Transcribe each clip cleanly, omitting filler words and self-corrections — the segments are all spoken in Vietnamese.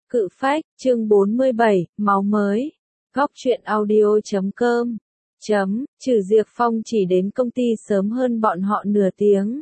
Cự phách, chương 47, máu mới. Góc truyện audio.com. Trừ Diệp Phong chỉ đến công ty sớm hơn bọn họ nửa tiếng.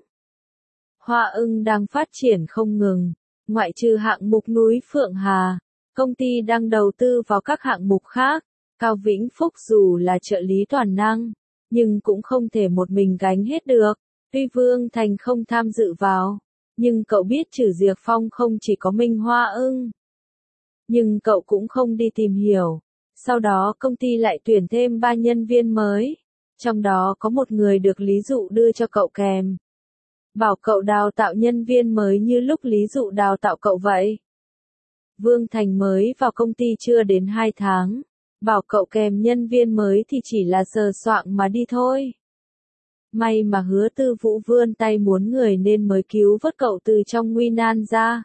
Hoa Ưng đang phát triển không ngừng, ngoại trừ hạng mục núi Phượng Hà, công ty đang đầu tư vào các hạng mục khác. Cao Vĩnh Phúc dù là trợ lý toàn năng, nhưng cũng không thể một mình gánh hết được. Tuy Vương Thành không tham dự vào, nhưng cậu biết Trừ Diệp Phong không chỉ có mình Hoa Ưng. Nhưng cậu cũng không đi tìm hiểu. Sau đó công ty lại tuyển thêm 3 nhân viên mới. Trong đó có một người được Lý Dụ đưa cho cậu kèm. Bảo cậu đào tạo nhân viên mới như lúc Lý Dụ đào tạo cậu vậy. Vương Thành mới vào công ty chưa đến 2 tháng. Bảo cậu kèm nhân viên mới thì chỉ là sờ soạng mà đi thôi. May mà Hứa Tư Vũ vươn tay muốn người nên mới cứu vớt cậu từ trong nguy nan ra.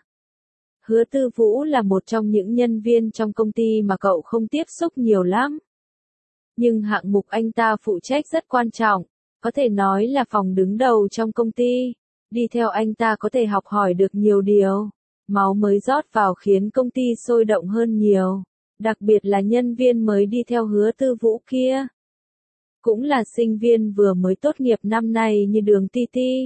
Hứa Tư Vũ là một trong những nhân viên trong công ty mà cậu không tiếp xúc nhiều lắm. Nhưng hạng mục anh ta phụ trách rất quan trọng, có thể nói là phòng đứng đầu trong công ty. Đi theo anh ta có thể học hỏi được nhiều điều. Máu mới rót vào khiến công ty sôi động hơn nhiều. Đặc biệt là nhân viên mới đi theo Hứa Tư Vũ kia. Cũng là sinh viên vừa mới tốt nghiệp năm nay như Đường Ti Ti.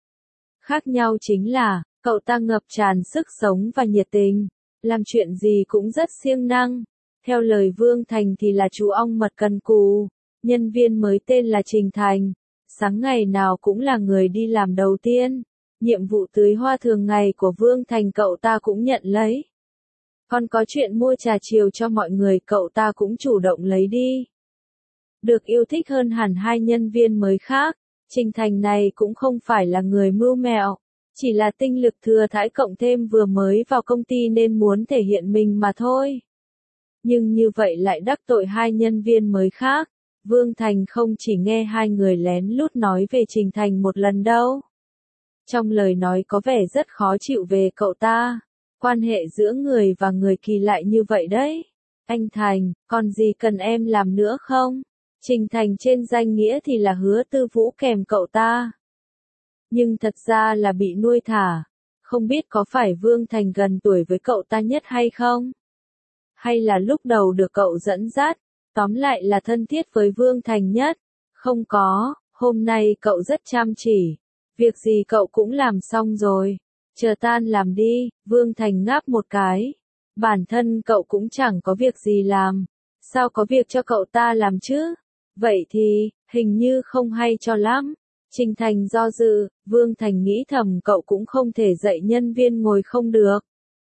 Khác nhau chính là, cậu ta ngập tràn sức sống và nhiệt tình, làm chuyện gì cũng rất siêng năng. Theo lời Vương Thành thì là chú ong mật cần cù, nhân viên mới tên là Trình Thành. Sáng ngày nào cũng là người đi làm đầu tiên, nhiệm vụ tưới hoa thường ngày của Vương Thành cậu ta cũng nhận lấy. Còn có chuyện mua trà chiều cho mọi người cậu ta cũng chủ động lấy đi. Được yêu thích hơn hẳn 2 nhân viên mới khác, Trình Thành này cũng không phải là người mưu mẹo. Chỉ là tinh lực thừa thãi cộng thêm vừa mới vào công ty nên muốn thể hiện mình mà thôi. Nhưng như vậy lại đắc tội 2 nhân viên mới khác. Vương Thành không chỉ nghe 2 người lén lút nói về Trình Thành một lần đâu. Trong lời nói có vẻ rất khó chịu về cậu ta. Quan hệ giữa người và người kỳ lạ như vậy đấy. Anh Thành, còn gì cần em làm nữa không? Trình Thành trên danh nghĩa thì là Hứa Tư Vũ kèm cậu ta. Nhưng thật ra là bị nuôi thả. Không biết có phải Vương Thành gần tuổi với cậu ta nhất hay không? Hay là lúc đầu được cậu dẫn dắt, tóm lại là thân thiết với Vương Thành nhất? Không có, hôm nay cậu rất chăm chỉ. Việc gì cậu cũng làm xong rồi. Chờ tan làm đi, Vương Thành ngáp một cái. Bản thân cậu cũng chẳng có việc gì làm. Sao có việc cho cậu ta làm chứ? Vậy thì, hình như không hay cho lắm. Trình Thành do dự, Vương Thành nghĩ thầm cậu cũng không thể dạy nhân viên ngồi không được.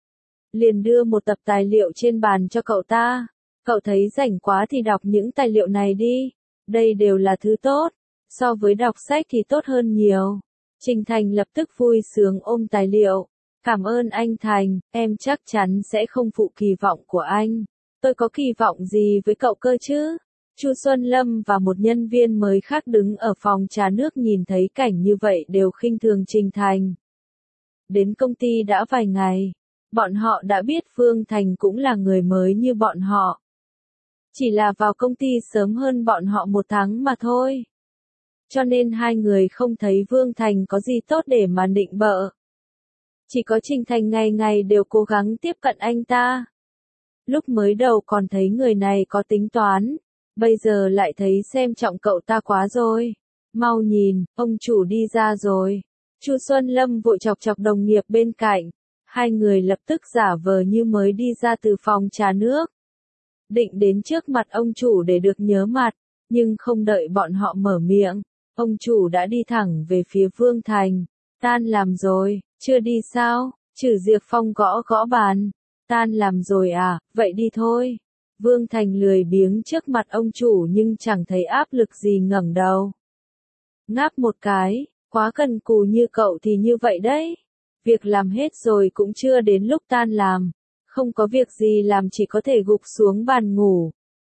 Liền đưa một tập tài liệu trên bàn cho cậu ta. Cậu thấy rảnh quá thì đọc những tài liệu này đi. Đây đều là thứ tốt. So với đọc sách thì tốt hơn nhiều. Trình Thành lập tức vui sướng ôm tài liệu. Cảm ơn anh Thành, em chắc chắn sẽ không phụ kỳ vọng của anh. Tôi có kỳ vọng gì với cậu cơ chứ? Chu Xuân Lâm và một nhân viên mới khác đứng ở phòng trà nước nhìn thấy cảnh như vậy đều khinh thường Trình Thành. Đến công ty đã vài ngày, bọn họ đã biết Vương Thành cũng là người mới như bọn họ. Chỉ là vào công ty sớm hơn bọn họ 1 tháng mà thôi. Cho nên 2 người không thấy Vương Thành có gì tốt để mà nịnh bợ. Chỉ có Trình Thành ngày ngày đều cố gắng tiếp cận anh ta. Lúc mới đầu còn thấy người này có tính toán. Bây giờ lại thấy xem trọng cậu ta quá rồi. Mau nhìn, ông chủ đi ra rồi. Chu Xuân Lâm vội chọc chọc đồng nghiệp bên cạnh. 2 người lập tức giả vờ như mới đi ra từ phòng trà nước. Định đến trước mặt ông chủ để được nhớ mặt, nhưng không đợi bọn họ mở miệng. Ông chủ đã đi thẳng về phía Vương Thành. Tan làm rồi, chưa đi sao? Trừ Diệp Phong gõ gõ bàn. Tan làm rồi à, vậy đi thôi. Vương Thành lười biếng trước mặt ông chủ nhưng chẳng thấy áp lực gì ngẩng đầu. Ngáp một cái, quá cần cù như cậu thì như vậy đấy. Việc làm hết rồi cũng chưa đến lúc tan làm. Không có việc gì làm chỉ có thể gục xuống bàn ngủ.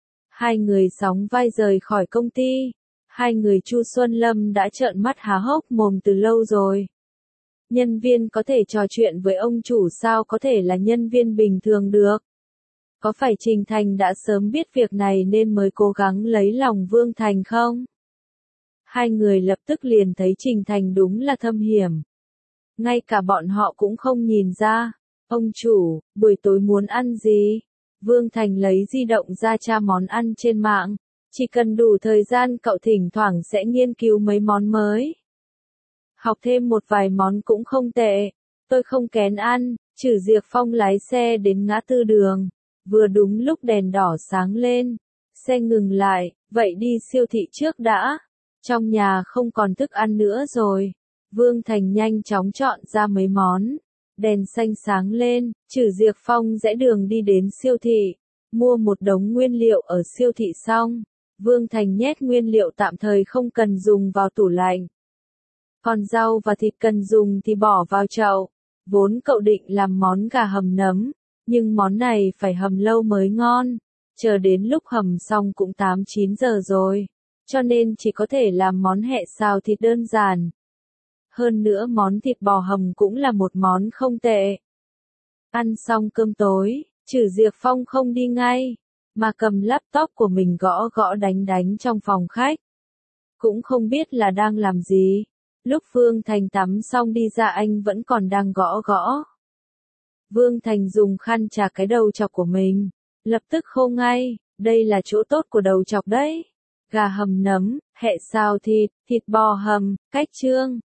2 người sóng vai rời khỏi công ty. 2 người Chu Xuân Lâm đã trợn mắt há hốc mồm từ lâu rồi. Nhân viên có thể trò chuyện với ông chủ sao có thể là nhân viên bình thường được. Có phải Trình Thành đã sớm biết việc này nên mới cố gắng lấy lòng Vương Thành không? 2 người lập tức liền thấy Trình Thành đúng là thâm hiểm. Ngay cả bọn họ cũng không nhìn ra. Ông chủ, buổi tối muốn ăn gì? Vương Thành lấy di động ra tra món ăn trên mạng. Chỉ cần đủ thời gian cậu thỉnh thoảng sẽ nghiên cứu mấy món mới. Học thêm một vài món cũng không tệ. Tôi không kén ăn. Trử Diệp Phong lái xe đến ngã tư đường. Vừa đúng lúc đèn đỏ sáng lên. Xe ngừng lại, vậy đi siêu thị trước đã. Trong nhà không còn thức ăn nữa rồi. Vương Thành nhanh chóng chọn ra mấy món. Đèn xanh sáng lên, Trử Diệp Phong rẽ đường đi đến siêu thị. Mua một đống nguyên liệu ở siêu thị xong. Vương Thành nhét nguyên liệu tạm thời không cần dùng vào tủ lạnh. Còn rau và thịt cần dùng thì bỏ vào chậu. Vốn cậu định làm món gà hầm nấm, nhưng món này phải hầm lâu mới ngon. Chờ đến lúc hầm xong cũng 8-9 giờ rồi. Cho nên chỉ có thể làm món hẹ xào thịt đơn giản. Hơn nữa món thịt bò hầm cũng là một món không tệ. Ăn xong cơm tối, Trử Diệp Phong không đi ngay, mà cầm laptop của mình gõ gõ đánh đánh trong phòng khách. Cũng không biết là đang làm gì. Lúc Vương Thành tắm xong đi ra anh vẫn còn đang gõ gõ. Vương Thành dùng khăn chà cái đầu chọc của mình. Lập tức khô ngay, đây là chỗ tốt của đầu chọc đấy. Gà hầm nấm, hẹ xào thịt, thịt bò hầm, cách chương.